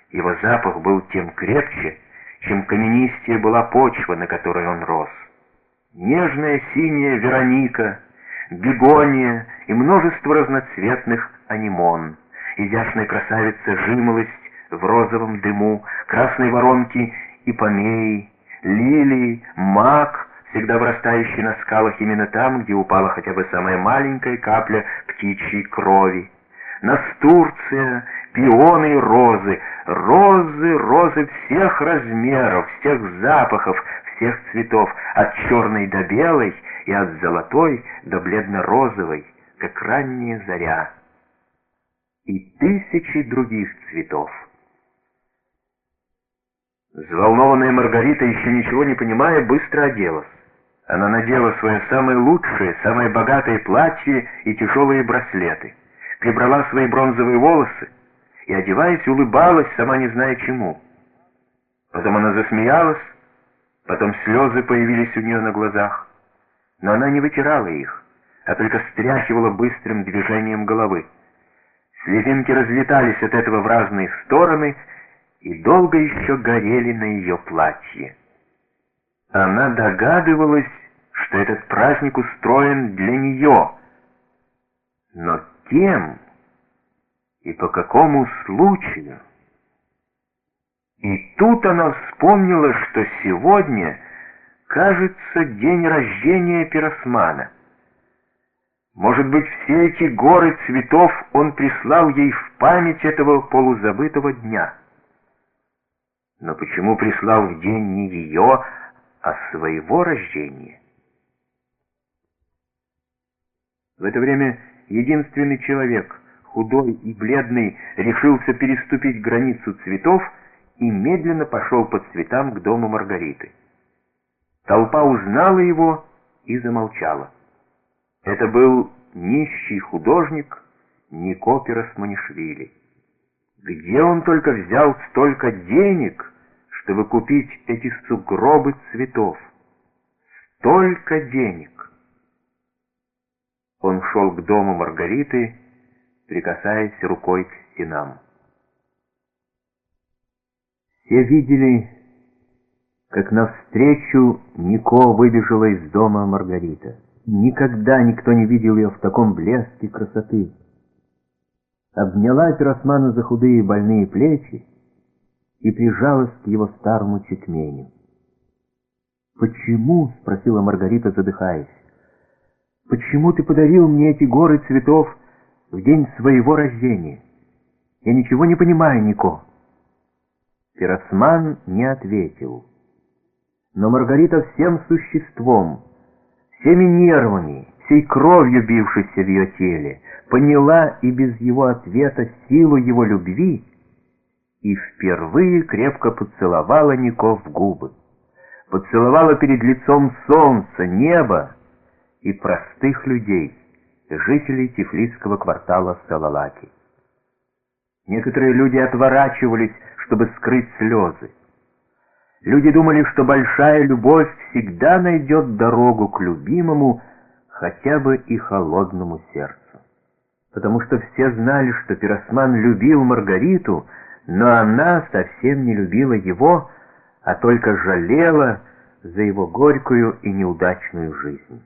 Его запах был тем крепче, чем каменистее была почва, на которой он рос. Нежная синяя вероника, бегония и множество разноцветных анимон, изящная красавица жимолость в розовом дыму, красные воронки и помеи, лилии, мак, всегда вырастающий на скалах именно там, где упала хотя бы самая маленькая капля птичьей крови, настурция, пионы и розы, розы всех размеров, всех запахов, всех цветов, от черной до белой и от золотой до бледно-розовой, как ранняя заря, и тысячи других цветов. Взволнованная Маргарита, еще ничего не понимая, быстро оделась. Она надела свое самое лучшее, самое богатое платье и тяжелые браслеты, прибрала свои бронзовые волосы и, одеваясь, улыбалась, сама не зная чему. Потом она засмеялась, потом слезы появились у нее на глазах, но она не вытирала их, а только стряхивала быстрым движением головы. Слезинки разлетались от этого в разные стороны и долго еще горели на ее платье. Она догадывалась, что этот праздник устроен для нее, но кем и по какому случаю? И тут она вспомнила, что сегодня, кажется, день рождения Пиросмана. Может быть, все эти горы цветов он прислал ей в память этого полузабытого дня. Но почему прислал в день не ее, а своего рождения? В это время единственный человек, худой и бледный, решился переступить границу цветов и медленно пошел по цветам к дому Маргариты. Толпа узнала его и замолчала. Это был нищий художник Нико Пиросманишвили. Где он только взял столько денег, чтобы купить эти сугробы цветов? Столько денег! Он шел к дому Маргариты, прикасаясь рукой к стенам. Все видели, как навстречу Нико выбежала из дома Маргарита. Никогда никто не видел ее в таком блеске красоты. Обняла Пиросмана за худые и больные плечи и прижалась к его старому чекменю. «Почему?» — спросила Маргарита, задыхаясь. «Почему ты подарил мне эти горы цветов в день своего рождения? Я ничего не понимаю, Нико». Пиросман не ответил. Но Маргарита всем существом, всеми нервами, всей кровью, бившейся в ее теле, поняла и без его ответа силу его любви и впервые крепко поцеловала Нико в губы. Поцеловала перед лицом солнца, неба и простых людей, жителей тифлисского квартала Салалаки. Некоторые люди отворачивались, чтобы скрыть слезы. Люди думали, что большая любовь всегда найдет дорогу к любимому, хотя бы и холодному сердцу. Потому что все знали, что Пиросман любил Маргариту, но она совсем не любила его, а только жалела за его горькую и неудачную жизнь.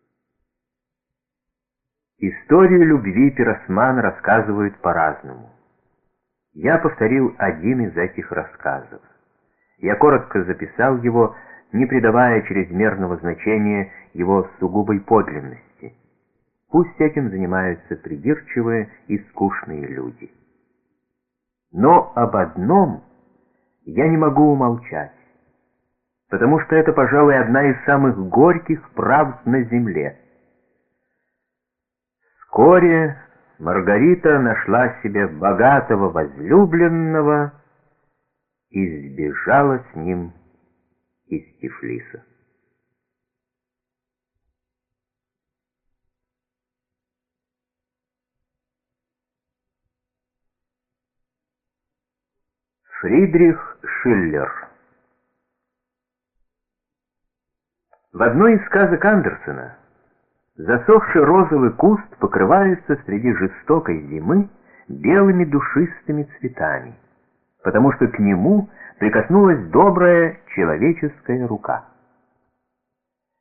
Историю любви Пиросман рассказывают по-разному. Я повторил один из этих рассказов. Я коротко записал его, не придавая чрезмерного значения его сугубой подлинности. Пусть этим занимаются придирчивые и скучные люди. Но об одном я не могу умолчать, потому что это, пожалуй, одна из самых горьких правд на земле. Вскоре Маргарита нашла себе богатого возлюбленного и сбежала с ним из Тифлиса. Фридрих Шиллер. В одной из сказок Андерсена засохший розовый куст покрывается среди жестокой зимы белыми душистыми цветами. потому что к нему прикоснулась добрая человеческая рука.